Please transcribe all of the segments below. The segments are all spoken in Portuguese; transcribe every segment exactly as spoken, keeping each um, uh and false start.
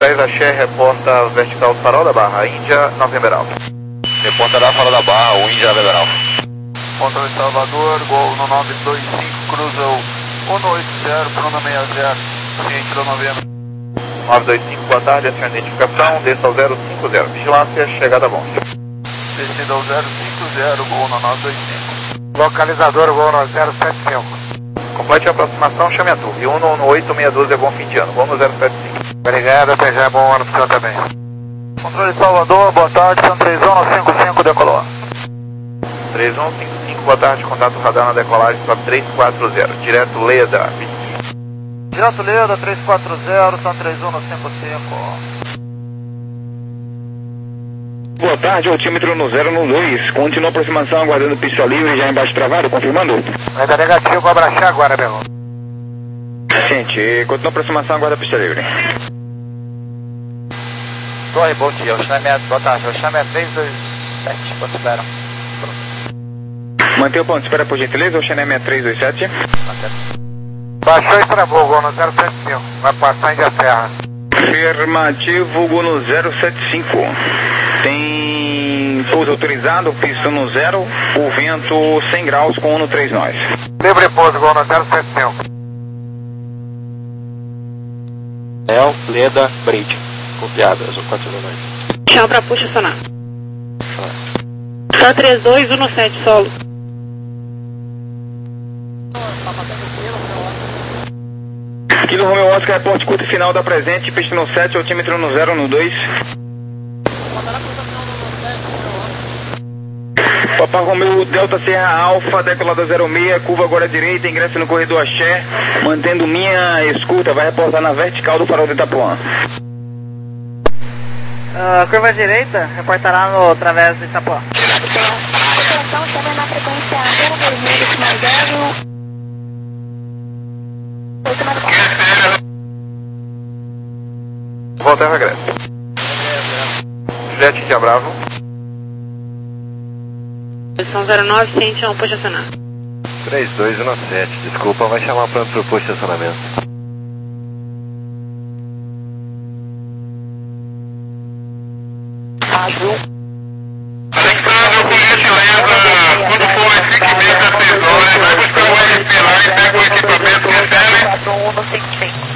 dez Axé, reporta vertical farol da Barra, Índia, November Alpha. Reporta da farol da Barra, o Índia, November Alpha. Controle Salvador, Gol no nove dois cinco, cruza o um oito zero, Bruno sessenta, ciente do novembro. nove dois cinco, boa tarde, essa é a identificação, desça ao zero cinco zero, vigilância, chegada a bom. Descida ao zero cinco zero, Gol no nove dois cinco. Localizador, Gol no zero sete cinco. Complete a aproximação, chame a turma. E um no oito seis doze é bom fim de ano, bom no zero sete cinco. Obrigado, P J, bom ano pro senhor também. Controle Salvador, boa tarde, são três um no cinco cinco, decolou. três um cinco cinco, boa tarde, contato radar na decolagem para três quatro zero, direto Leda. Direto Leda, três quatro zero, são três um no cinco cinco. Boa tarde, altímetro no zero no dois, continua a aproximação aguardando pista livre já embaixo travado, confirmando? Vai dar negativo, vou abraçar agora, meu irmão. Gente, continua a aproximação, aguarda pista livre. Torre, bom dia, o chame é, boa tarde, o chame é três dois sete, quanto esperam? Mantém o ponto de espera por gentileza, o Xenem é três dois sete. Baixou e travou, Gol no zero sete cinco, vai passar em Índia Serra. Afirmativo, Gol no zero sete cinco. Tem pouso autorizado, pista no zero, o vento cem graus com Uno três nós. Livre pouso, Gol no zero sete cinco. El, Leda, Bridge. Copiado, azul quatro nove. Chão pra puxa sonar. Só três dois um sete, solo. Kilo Romeo Oscar, reporte curto final da presente, pista no sete, altímetro no zero no dois. Papa Romeo Delta Serra Alfa, decolada zero seis, curva agora à direita, ingresso no corredor Axé, mantendo minha escuta, vai reportar na vertical do farol de Itapuã. Uh, curva à direita, reportará no através de Itapuã. Operação chama na frequência um vermelho mais zero. Volta e regresso. Jet Índia Bravo. Posição zero nove, ciente um, puxa acionar. três dois um sete, desculpa, vai chamar pronto para o posto de estacionamento. Azul. Alexandre, o cliente leva, quando for às cinco e meia, seis horas, vai buscar o R P lá e pega o equipamento que recebe. quatro um no cinco cinco.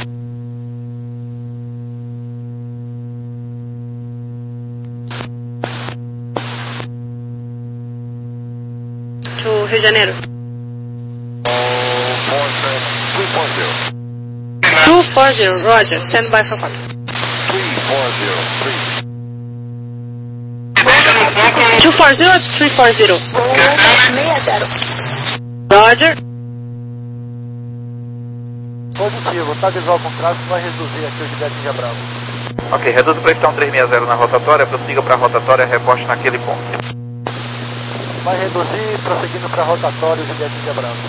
Rio de Janeiro. two forty, Roger, stand by for contact. two forty or three forty? Roger. Positivo, tá visual com tráfego, vai reduzir aqui o Jet Índia Bravo. Ok, reduz o pressão três seis zero na rotatória, prossiga para a rotatória, reposte naquele ponto. Vai reduzir, prosseguindo para rotatório, o Jet Índia Bravo.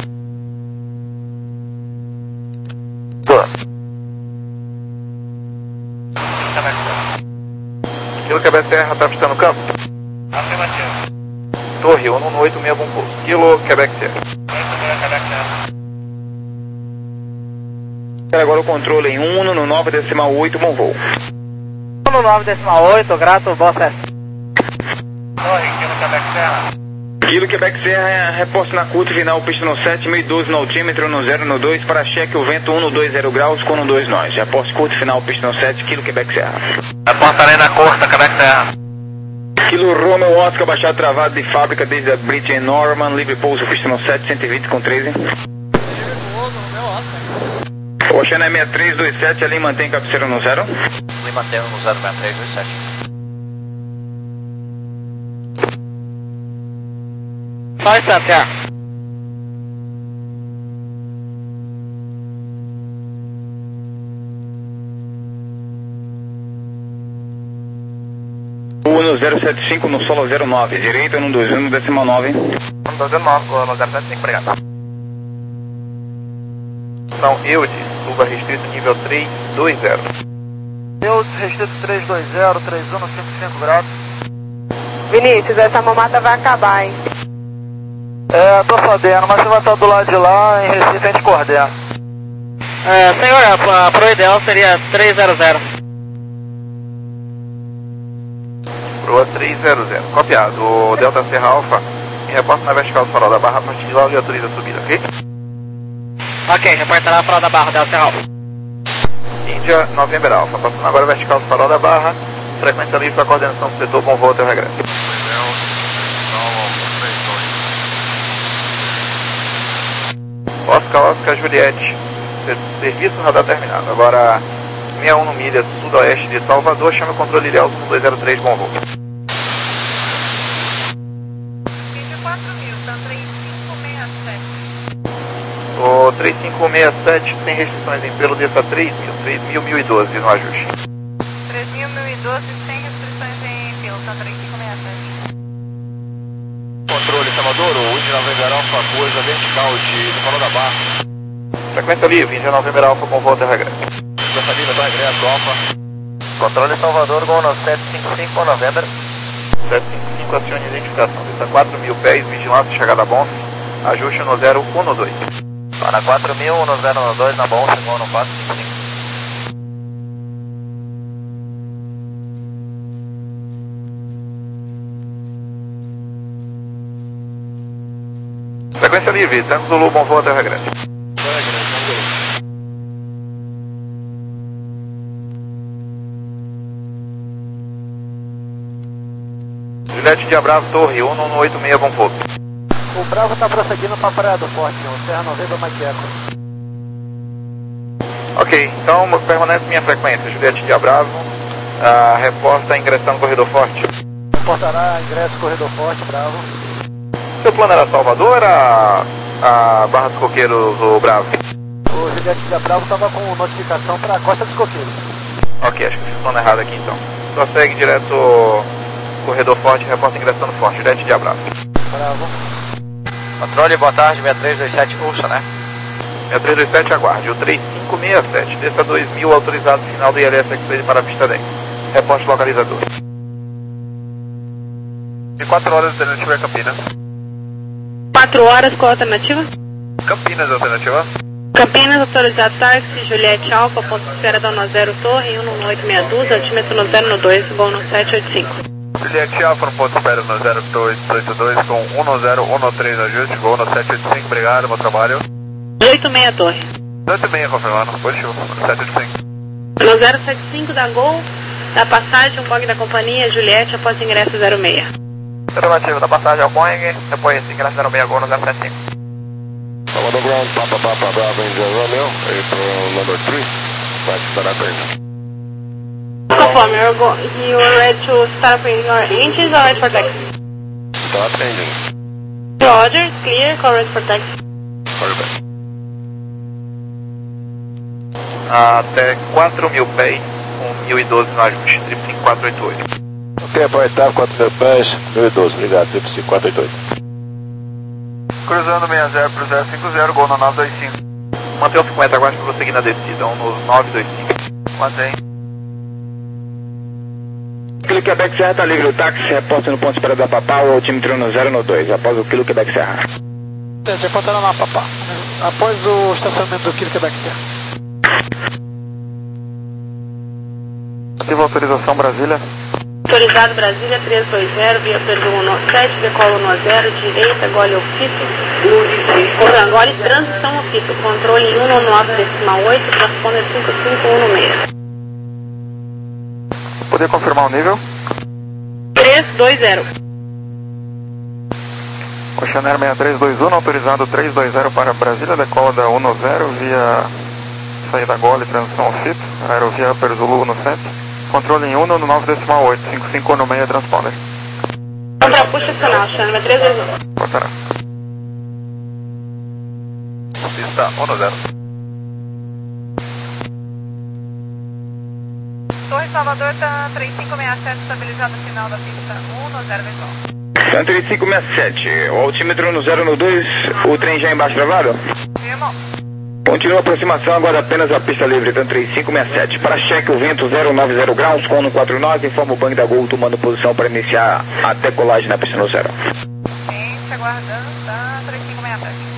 Kilo Quebec Serra, está pistando o campo? Afirmativo. Torre, um no oito seis, bom pouso. Kilo Quebec Serra. Agora o controle em um no nove decimal oito, bom voo. um no nove decimal oito, grato, boa festa. Torre, Kilo Quebec Serra. Kilo Quebec Serra, reposto na curta final, pista no sete, mil e doze no altímetro, no zero no dois, para cheque o vento um no dois zero graus com um dois nós. Reposto curto final, pista no sete, Kilo Quebec Serra. Reportarei na curta, Quebec Serra. Kilo Romeo Oscar, baixado travado de fábrica desde a Bridge em Norman, livre pouso, pista no sete, cento e vinte com treze. Oceana seis três dois sete, ali mantém cabeceira no zero. Ali mantém no zero seis três dois sete. Vai, Santa. Uno zero sete cinco no solo zero nove, direita no dois um decimal nove. um dois nove, no zero sete cinco, obrigado. São Eudes, suba restrito nível três dois zero. Eudes, restrito três dois zero, três um no cinco cinco graus. Vinícius, essa mamata vai acabar, hein? É, tô sabendo, mas você vai estar do lado de lá, em Recife a gente coordena. É, senhor, a, a pro ideal seria três zero zero. Proa três zero zero. Copiado. O Delta Serra Alpha em reporte na vertical do farol da barra, a partir de lá e autoriza a subida, ok? Ok, reportará a farol da barra, Delta Serra Alpha. Índia November Alpha, passando agora a vertical do farol da barra, frequência livre para coordenação do setor, bom voo até o regresso. Oscar, Oscar, Juliette, serviço radar terminado. Agora sessenta e um milhas sudoeste de Salvador, chama o controle Ilhéus um dois zero três, bom voo. vinte e quatro mil, tá três cinco seis sete. O três cinco seis sete sem restrições em pelo desça três mil, três mil, mil e doze no ajuste. três mil, mil e doze sem restrições em pelo, tá três cinco seis sete. Controle Salvador, o Índia November Alpha, coisa vertical de, do farol da barra. Frequência livre, Índia November Alpha, bom voo até o regresso. Frequência livre, do regresso, Alpha. Controle Salvador, Gol no sete cinco cinco November. sete cinco cinco, acione identificação, desça quatro mil pés, vigilância, chegada a bom, ajuste no zero um dois. Para quatro mil, no zero um dois na bom, chegou no quatro cinco cinco. Frequência livre, Tango Zulu, bom voo até o regresso. Juliette de Bravo, Torre um um oito seis, bom voo. O Bravo está prosseguindo para a Praia do Forte, o Serra November Mike Echo. Ok, então permanece minha frequência, Juliette de Bravo, a reporta ingressando no corredor forte. Reportará ingresso Corredor Forte, Bravo. Seu plano era Salvador ou era a Barra dos Coqueiros, o Bravo? O Juliette de Bravo estava com notificação para a Costa dos Coqueiros. Ok, acho que fiz o plano errado aqui então. Só segue direto corredor forte, reporta ingressando forte, Juliette de Bravo. Bravo. Controle, boa tarde, seis três dois sete, Ursa, né? seis três dois sete, aguarde. O três cinco seis sete, desça dois mil, autorizado final do I L S X para a pista dez. Reporte localizador. De quatro horas, alternativa é Campinas. quatro horas, qual a alternativa? Campinas, alternativa. Campinas, autorizado táxi, Juliette Alfa, ponto de espera da um zero Torre, um um oito seis dois, altímetro no zero dois, voo no sete oito cinco. Juliette Alfa, no ponto de espera no zero dois oito dois com um zero um três ajuste, voo no sete oito cinco, obrigado, bom trabalho. oito seis Torre. oito seis confirmando, positivo, sete oito cinco. No zero sete cinco da Gol, da passagem, um bug da companhia, Juliette, após ingresso zero seis. Afirmativo da passagem ao Boeing, depois ingresso zero seis Gol no zero sete cinco. Salvador Ground, Papa Papa Bravo India Romeo, April number three, vai start up engine. Conforme, you're, go you're ready to start up your engines or ready for taxi? Start engine. Roger, clear, call ready for taxi. Perfect. Até quatro mil pés, com mil e doze no ajuste, triplo cinco quatro oito oito. Ok, aproveitar quatro mil pés, mil e doze, obrigado, triplo cinco quatro oito oito. Cruzando seis zero para o zero cinco zero, Gol no nove dois cinco. Mantém o cinquenta, aguarde para prosseguir na descida, um no nove dois cinco. Mantém. Quilo Quebec Serra está livre, o táxi reporta no ponto de espera da Papá, o altímetro no zero dois, após o Quilo Quebec Serra. Reportando na Papá, após o estacionamento do Quilo Quebec Serra. Ativa autorização Brasília. Autorizado Brasília três dois zero, via Perdu um sete, decolo no zero, direita, gole o fito, contra gole, transição no fito, controle um nove decimal oito, transponder cinco cinco um seis. Poder confirmar o nível? três dois zero. Oceanair seis três dois um, autorizado três dois zero para Brasília, decola da um zero via saída gole, transição fito, aerovia Perzulu no sete. Controle em um no nove decimal oito, cinco cinco um seis, transponder. Contra puxa final, Oceanair três dois um. Cortará. Pista um zero. Torre Salvador tá três cinco seis sete, estabilizado no final da pista um zero visual. Tá três cinco seis sete, o altímetro no zero dois, o trem já embaixo travado? Firmou. Continua a aproximação, agora apenas a pista livre, então três cinco seis sete. Para cheque, o vento zero nove zero graus, com um quatro nove, informa o banco da Gol tomando posição para iniciar a decolagem na pista no zero. Gente, aguardando, tá três cinco seis sete.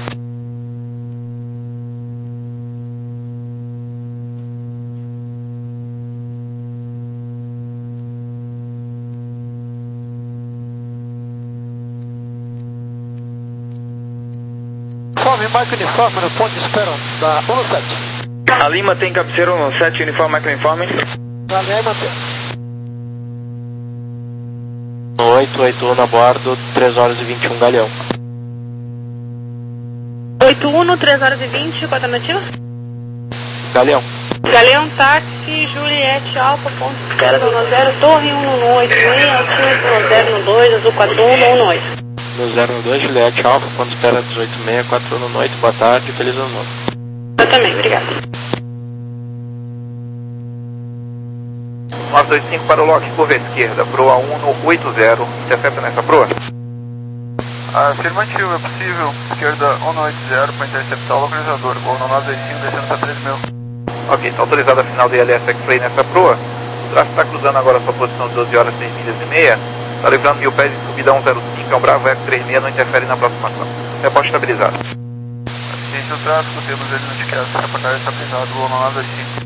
Uniforme Mike Uniforme no ponto de espera da um sete. A Lima tem cabeceira um sete, uniforme Mike Uniforme. Valeu, aí mantém. oito oito um a bordo, três horas e vinte e um Galeão. oito um, três horas e vinte, qual a alternativa? Galeão. Galeão, táxi, Juliette, Alfa, ponto de espera, zona zero, torre um um oito seis, altímetro zero um dois, azul quatro um um oito. No zero um dois, Juliette Alfa, ponto de espera dezoito seis, quatro um oito, boa tarde, feliz ano novo. Eu também, obrigado. nove dois cinco para o Lock, curva esquerda, proa um no oito zero, intercepta nessa proa. Afirmativo, é possível. Esquerda um no oito zero para interceptar o localizador. Gol no nove dois cinco, descendo para três mil. Ok, está autorizada a final do I L S X-Ray nessa proa. O tráfego está cruzando agora a sua posição de doze horas, seis milhas e meia. Está livrando mil pés em subida um zero cinco, é um Bravo Eco três seis, não interfere na aproximação. Reporte estabilizado. Assistência ao tráfego, temos ele no ticket, reportagem estabilizado, gol no nove dois cinco.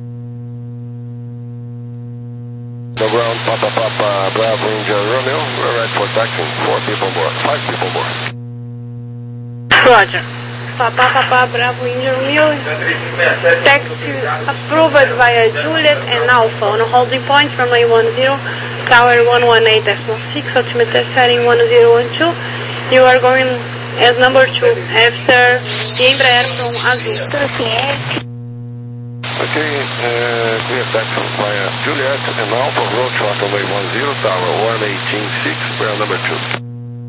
No ground, Papa Papa, Bravo India Romeo, we're ready for taxi, four people on board, five people on board. Roger. Papa Papa Bravo India Romeo. Taxi approved via Juliet and Alpha on a holding point from runway one zero, tower one one eight point six, altimeter setting one zero one two. You are going as number two after the Embraer from Azul. Okay, uh, clear taxi via Juliet and Alpha, road short runway one zero, tower one eighteen six, we're number two.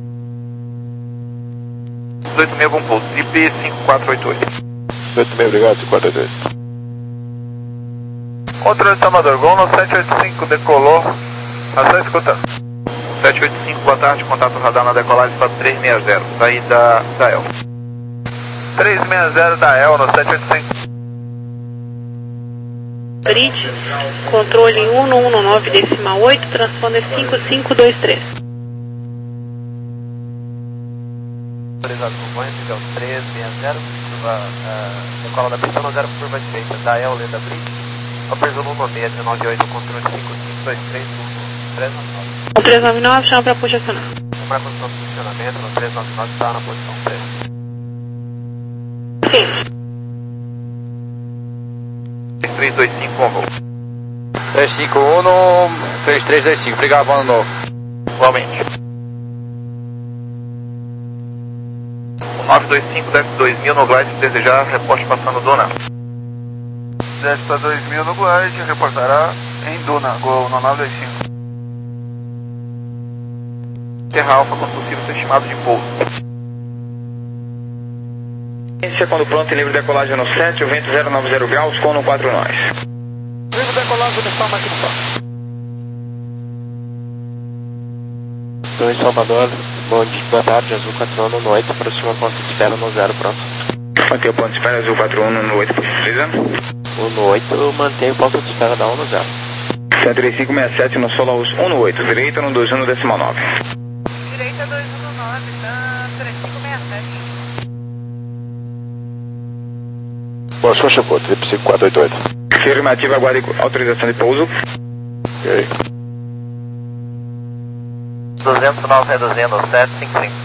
dezoito seis, bom pouso, I P cinco quatro oito oito. dezoito seis, obrigado, cinco quatro oito oito. Controle de Salvador, gol no sete oito cinco, decolou. A só escuta. sete oito cinco, boa tarde, contato radar na decolagem para três seis zero, saída da E L. três seis zero da E L no sete oito cinco. Bridge, controle um um nove decimal oito, transponder cinco cinco dois três. Autorizado por banho, nível três seis zero, curva, uh, decola da pista no zero, curva direita da E L, da Bridge, Operador no seis nove oito, controle cinco cinco dois três, três nove nove. O três nove nove, chama para puxa acionar. Para a posição de funcionamento, no três nove nove está na posição três. Sim. três dois cinco, bom voo. três cinco um no três três dois cinco, obrigado, ano novo. Igualmente. O nove dois cinco desce dois mil no glide, se desejar, reporte passando Duna. Desce para dois mil no glide, reportará em Duna, gol no nove dois cinco. Terra Alfa com possível estimado de pouso. Quando pronto, em livre decolagem no sete, o vento zero nove zero graus, com no quatro nós. Livre decolagem, uniforme aqui no carro. dois Salvador, bom dia, boa tarde, Azul quatro um no oito, aproxima ponto de espera no zero, pronto. Mantém o ponto de espera, Azul quatro um no oito, por gentileza. O no oito, mantém o ponto de espera da um no zero. cento e trinta e cinco sessenta e sete no Solaus um no oito, direita no dois um decimal nove. Direita dois um nove, tá três cinco seis sete. Boa sorte, chegou, trip cinco quatro oito oito. Afirmativa, aguarde autorização de pouso. Ok. duzentos e nove reduzindo, sete cinco cinco.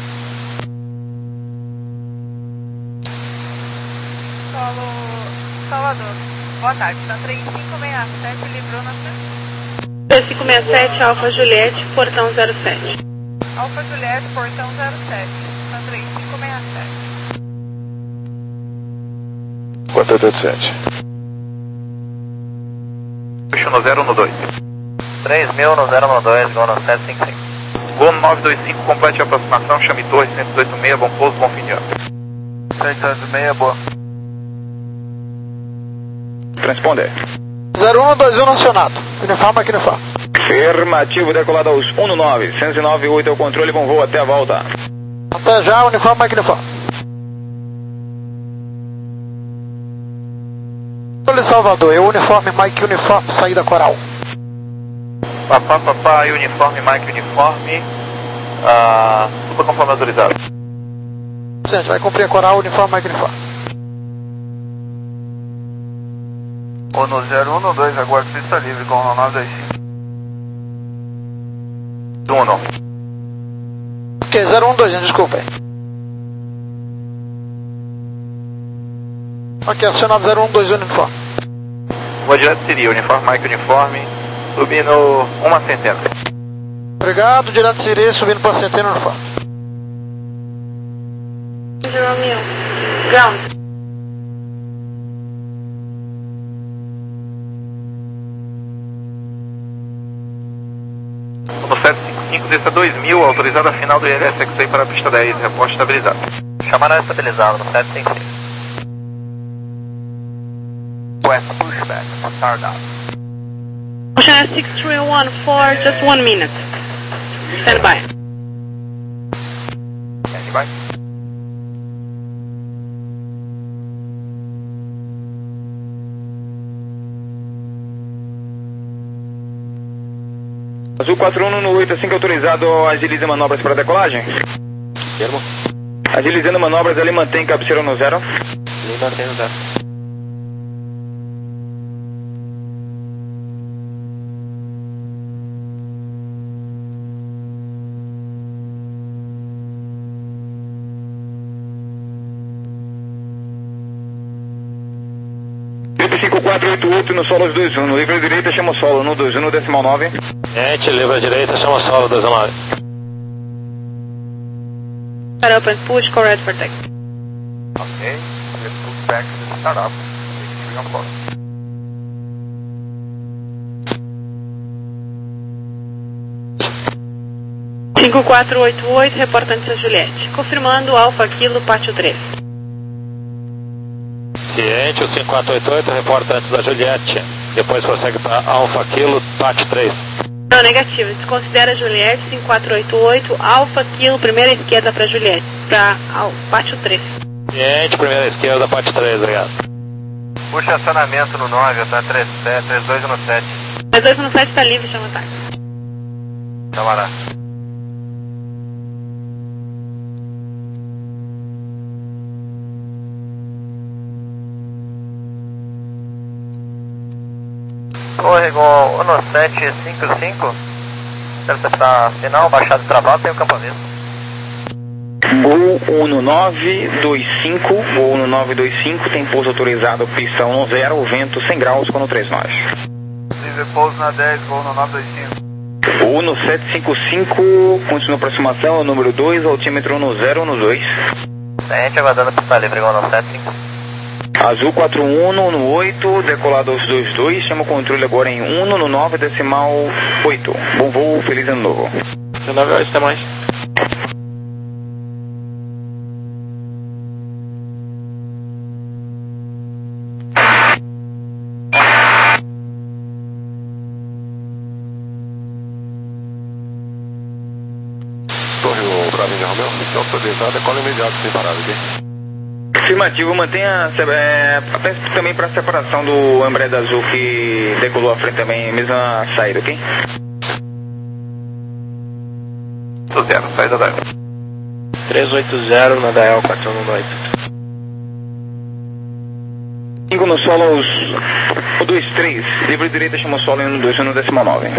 Solo Salvador. Boa tarde, tá três cinco seis sete, livrou na frente. três cinco seis sete, Alfa Juliette, portão zero sete. Alfa Juliette, portão zero sete, tá três cinco seis sete. quatro oito oito sete. Puxa no zero no dois. três mil no zero no dois, gol no sete cinco cinco. Gol no nove dois cinco, complete a aproximação, chame torre cento e dezoito seis, bom pouso, bom fim de ano. cento e dezoito seis, boa. Transponder. zero um dois um no acionado. Uniforme aqui no carro. Afirmativo, decolado aos um no nove, cento e nove oito é o controle, bom voo até a volta. Até já, uniforme aqui no carro. Salvador, eu uniforme Mike Uniforme, saída coral. Papá, papá, uniforme, Mike uniforme, ah, tudo conforme autorizado. Gente, vai cumprir a coral, uniforme Mike Uniforme. Ou no zero um no dois, aguardo pista livre, com o nove dois cinco. Duno. Ok, zero um dois, desculpa aí. Aqui, acionado zero um dois um uniforme. Vou direto seria, uniforme, Mike uniforme, subindo uma centena. Obrigado, direto Siri, subindo para centena uniforme. zero mil. Ground. No sete cinco cinco, desça dois mil, autorizada final do I L S X para a pista dez, reporte estabilizado. Chamada estabilizado, no sete cinco cinco. West pushback, start up. Ocean six three one for just one minute. Stand by. Stand by. Azul quatro um no oito cinco autorizado, agilize manobras para decolagem. Termo. Agilizando manobras, ele mantém cabeceira no zero. Ele mantém no zero. cinco quatro oito oito no solo dois um, no livre direita chama solo no dois um no decimal nove. Gente, livre direita chama solo dois um nove. Start up and push, correct for tech. Ok, let's push back to the startup. three on four. cinco quatro oito oito, reportante a Juliette. Confirmando Alfa Kilo, pátio três. Ciente, o cinco quatro oito oito, reporta antes da Juliette. Depois prossegue para Alfa Kilo, Pat três. Não, negativo. Desconsidera Juliette, cinco quatro oito oito, Alfa Kilo, primeira esquerda para Juliette. Para pátio três. Ciente, primeira esquerda, Pat três, obrigado. Puxa acionamento no nove, tá três dois um sete. três dois um sete está livre, chama táxi. Camará. Corregou um sete cinco cinco. Deve estar final, baixado e travado, tem o campamento. Gol um nove dois cinco, Gol um nove dois cinco, tem pouso autorizado, pistão no zero, vento cem graus, com no três nós. Livre pouso na dez, Gol no nove dois cinco. Gol no sete cinco cinco, continua aproximação, número dois, altímetro no zero, no dois. Gente, aguardando pista livre, Gol no sete cinco. Azul quatro um no oito, decolado aos dois dois, chama o controle agora em um no nove, decimal oito. Bom voo, feliz ano novo. nove horas, até mais. Torre o Bravinho de Romeu, missão autorizada, cola imediato sem parada aqui. Afirmativo, mantenha é, também para separação do Embraer Azul que decolou à frente também, mesma saída, ok? zero, saída da três oito zero na Dael quatro um oito. cinco no solo, o dois três, livre direita chama solo em um dois um no decimal nove.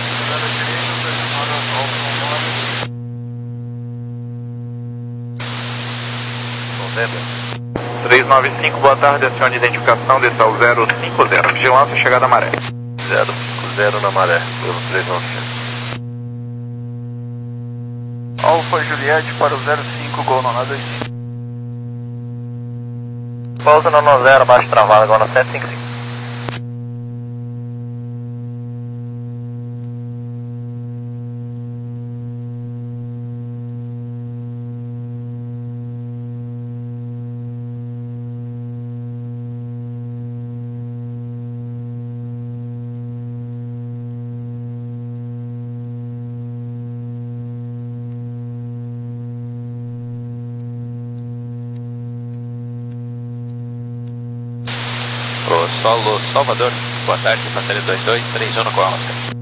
três nove cinco, boa tarde, acione de identificação, desçal zero cinco zero, vigilância, chegada à maré. zero cinco zero na maré, pelo três nove cinco. Alfa Juliette para o zero cinco, Gol no nove dois cinco. Pouso no nove zero, baixo travado, Gol no sete cinco cinco. Pro solo Salvador, boa tarde, bateria dois dois três um no Costa.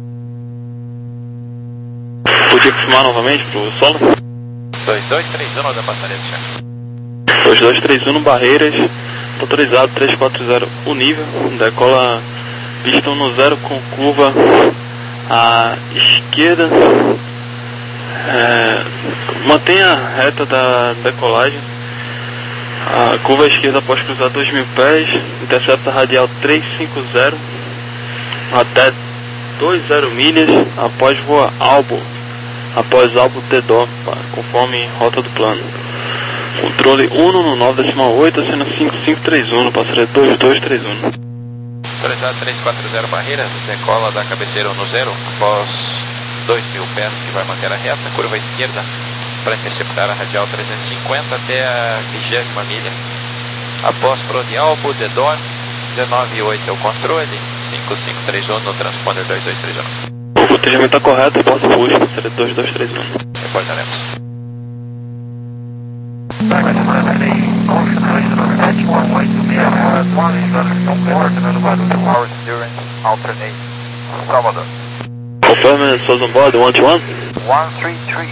Podia confirmar novamente pro solo? dois dois três um da bateria do chefe. dois dois três um no Barreiras, autorizado três quatro zero o nível, decola pistão no zero com curva à esquerda, é, mantenha a reta da decolagem, A curva esquerda após cruzar dois mil pés, intercepta radial trezentos e cinquenta até vinte milhas após voar Albo, após Albo T-Dó, conforme rota do plano. Controle um no nove decimal oito, acena cinco cinco três um, passaria dois dois três um. Autorizado três quatro zero barreira, decola da cabeceira um no zero, após dois mil pés que vai manter a reta, curva esquerda para interceptar a radial trezentos e cinquenta até a vigésima milha. Após prone Albo, T-Dó, dezenove oito é o controle, cinco cinco três um no transponder dois dois três um. O protegimento está correto, reporta o push, passaria dois dois três um. Reportaremos. Salvador. Confirm souls on board, one to one. one three three.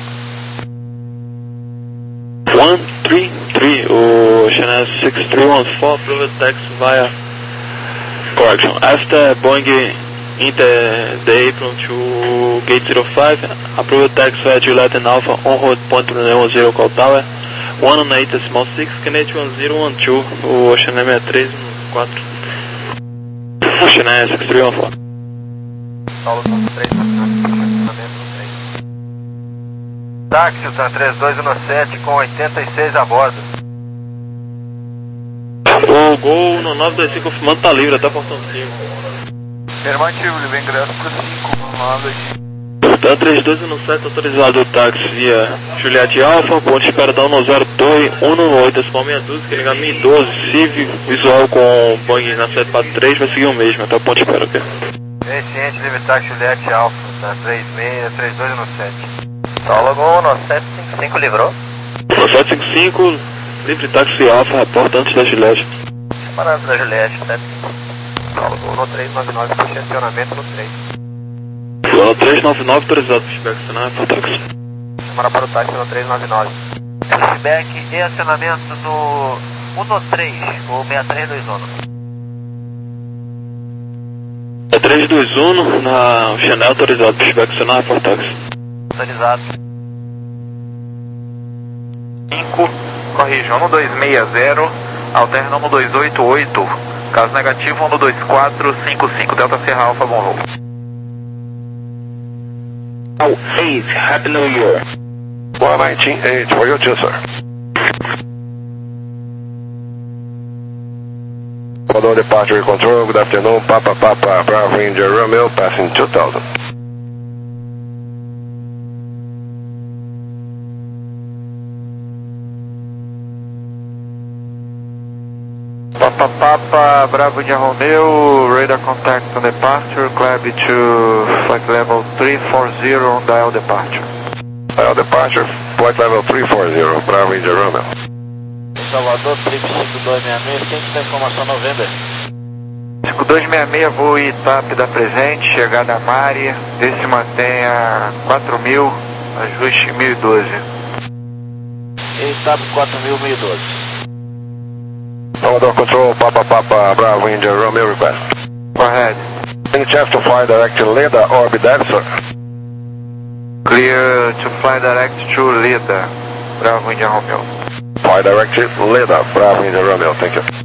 one three three, o Channel six three one four, approved taxi via, correction, after Boeing Inter the apron to gate zero five, approved taxi via Juliet and Alpha, on road point one zero call tower, one on eight decimal six, Canadian one zero one two, o Channel six três um quatro, o Channel six three one four. Táxi, Tan três dois um sete com oitenta e seis a bordo. O Gol no nove dois cinco confirmando tá livre até a portão cinco. Afirmativo, livre ingresso pro cinco, comando aqui. Tan três dois um sete autorizado o táxi via Juliette Alpha, ponto de espera da um zero Torre, um no oito, decimal meia dúzia, que liga mil e doze, Civ, visual com Boeing na sete quatro três, vai seguir o mesmo, até o ponto de espera, ok? Ciente, livre táxi Juliette Alpha, Tan três seis três dois um sete. Sólogo no sete cinco cinco livrou. No sete cinco cinco, livre táxi Alpha, reporta antes da Juliette. Parado da Juliette, sete cinco cinco. Sólogo no três nove nove, puxa acionamento no três. No três nove nove, autorizado pushback, acionar para o táxi. Chamada para o táxi no três nove nove. Pushback e acionamento no um no três, ou seis três dois um. seis três dois um, na Chanel autorizado pushback, acionar para o táxi. Autorizado. cinco, corrige um dois seis zero, alterna um dois oito oito, caso negativo um dois quatro cinco cinco, Delta Sierra Alpha, bom voo. Oh, eight, Happy New Year. one nineteen eight, for you too, sir. Although departure control, good afternoon, Papa Papa, Bravo India Romeo, passing two thousand. Papa Papa, Bravo India Romeo, radar contact on departure, climb to flight level three four zero on dial departure. Dial departure, flight level three four zero, Bravo India Romeo. Salvador, trip cinco dois seis seis, quem que dá informação November? cinco dois seis seis, voo I T A P da presente, chegada a Mari, desse mantenha quatro mil, ajuste mil e doze. I T A P quatro mil, mil e doze. Salvador Control, Papa Papa, Bravo India Romeo request. Go ahead. Any chance to fly direct to Leda or be dead, sir? Clear to fly direct to Leda, Bravo India Romeo. Fly direct to Leda, Bravo India Romeo, thank you.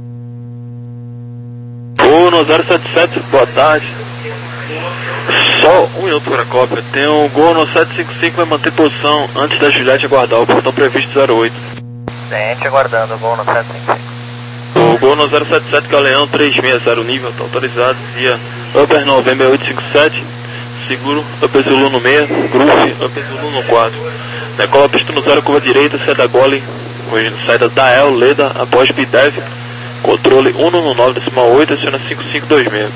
Gol no zero sete sete, boa tarde. Só um minuto para a cópia. Tem um Gol no sete cinco cinco, vai manter posição antes da Juliette aguardar o portão previsto zero oito. Ciente, aguardando, Gol no sete cinco cinco. O Gol no zero sete sete, Galeão três seis zero nível, está autorizado via Upper November oito cinco sete, seguro Upper Zulu no seis, Groove Upper Zulu no quatro. Decola a pista no zero, curva direita, saída Gole, saída da El, Leda, após B D E V, controle um no nove decimal oito, aciona cinco cinco dois seis.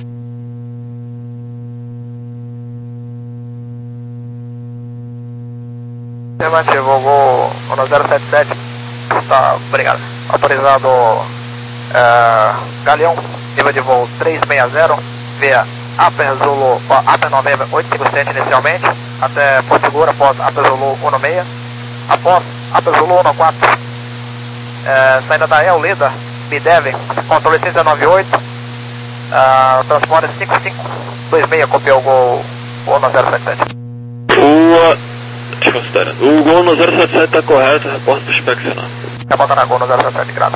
Afirmativo, Gol no zero sete sete, tá, obrigado. Autorizado uh, Galeão, nível de voo três seis zero, via Upper Zulu, Upper November oito cinco sete inicialmente, até Porto Seguro, após Upper Zulu um seis, após Upper Zulu um quatro, uh, saída da El, Leda, B D E V, controle seis nove oito, uh, transporte cinco cinco dois seis, copiou o Gol no zero sete sete. O, uh, considerando, o Gol no zero sete sete está correto, reporta para inspecionar. É bota na Gol no zero sete, grado.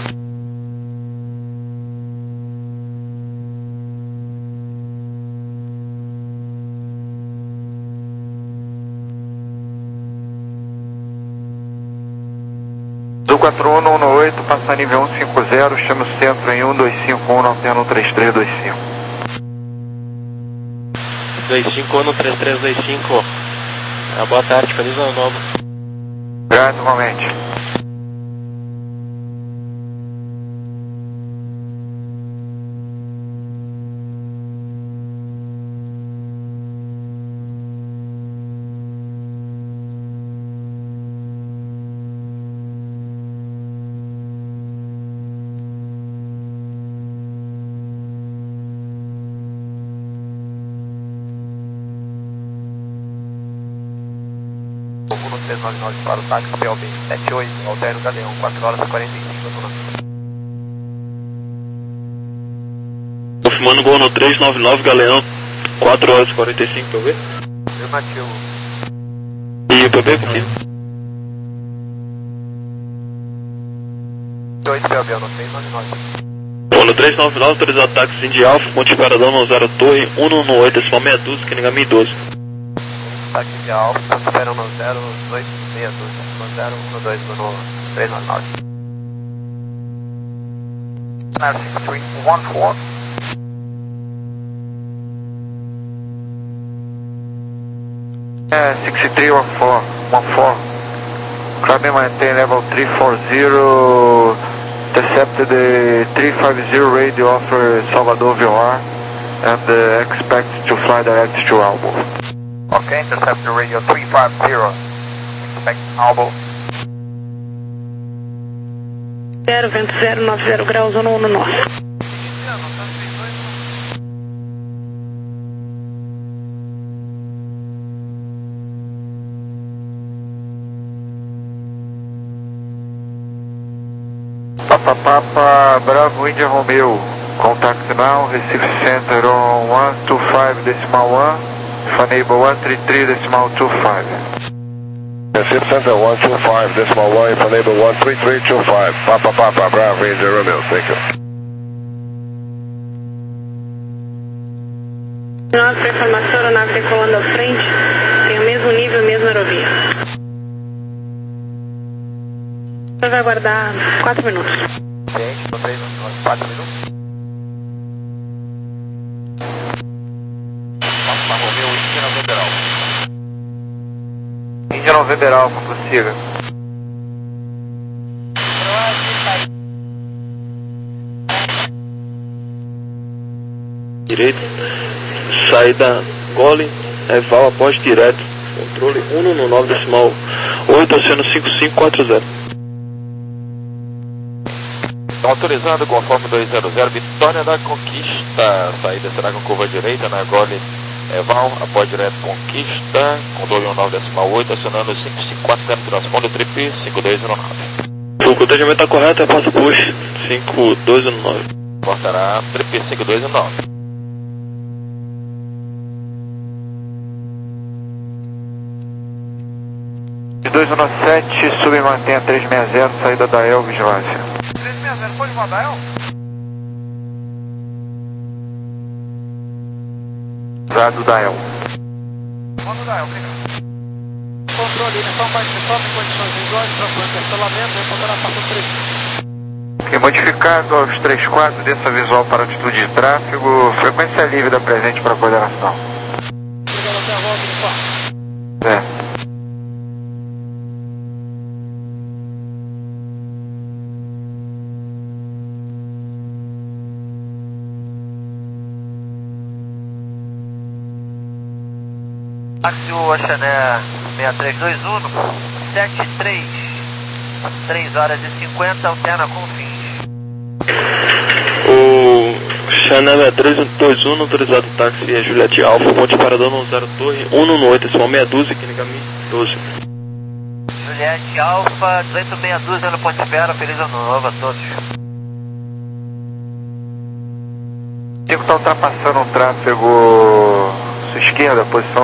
Do quatro um um oito, passa nível um cinco zero, chama o centro em um dois cinco um, alterno três três dois cinco. dois cinco um, três três dois cinco. Ah, boa tarde, feliz ano novo. Gradualmente. três nove nove para o táxi P O B sete oito, Alterno Galeão, quatro horas e quarenta e cinco minutos. Confirmando Gol no três nove nove Galeão, quatro horas e quarenta e cinco, P O B? Afirmativo. E o P O B, confirma? oito P O B, no três nove nove. Gol no três nove nove, autorizado táxi Indy Alfa, Ponte Paradão no zero Torre, um um oito, decimal meia dúzia, Kinigami doze. Táxi de Alfa, esperam no zero dois seis dois, no zero um dois no três nove nove. six three one four. É, six three one four, one four. Climb maintain level three four zero, intercepted the three five zero radio offer Salvador V O R, and uh, expect to fly direct to Albo. Ok, intercept the radio three five zero, expect Albo. zero, vento zero nove zero graus, zona um no norte. Papa Papa Bravo India Romeo, contact now, Recife Center on one two five decimal one, enable one three three decimal two five. Recife Center one two five decimal one, enable one three three two five, Papa Papa Bravo India Romeo, thank you. Nossa informação, a aeronave decolando à frente, tem o mesmo nível, a mesma aerovia. Você vai aguardar quatro minutos. Ciente, no três nove nove, quatro minutos. Papa Romeo, Índia November Alfa. Índia November Alfa, prossiga. Direito, saída Gole, Eval após direto, controle um um nove decimal oito, oceano cinco cinco quatro zero. Autorizado conforme dois zero zero, Vitória da Conquista, saída será com curva direita na Gole Eval, após direto Conquista, controle um nove decimal oito, acionando cinco cinco quatro, tempo de transponder trip cinco dois zero nove. O contentamento está correto, é passo push cinco dois zero nove. Portará trip cinco dois zero nove. dois um sete, sub mantenha três seis zero, saída da El, vigilância. três seis zero, pode mandar El? Usado da El. Manda da El, obrigado. Controle, uniforme participando em condições visuais, procurando cancelamento, reportar a faça três. Ok, modificado aos três quatro, desça visual para altitude de tráfego, frequência livre da presente para coordenação. Obrigado, até a volta, uniforme. É. Táxi Oxané seis três dois um, sete três, três horas e cinquenta, alterna com fins. O Chanel seis três dois um, autorizado táxi é Juliette Alfa, Ponte Paradão no zero Torre, um um oito, decimal meia dúzia, Kinigami doze. Juliette Alfa, dezoito meia dúzia no Ponte Espera, feliz ano novo a todos. Tico está ultrapassando um tráfego sua esquerda, posição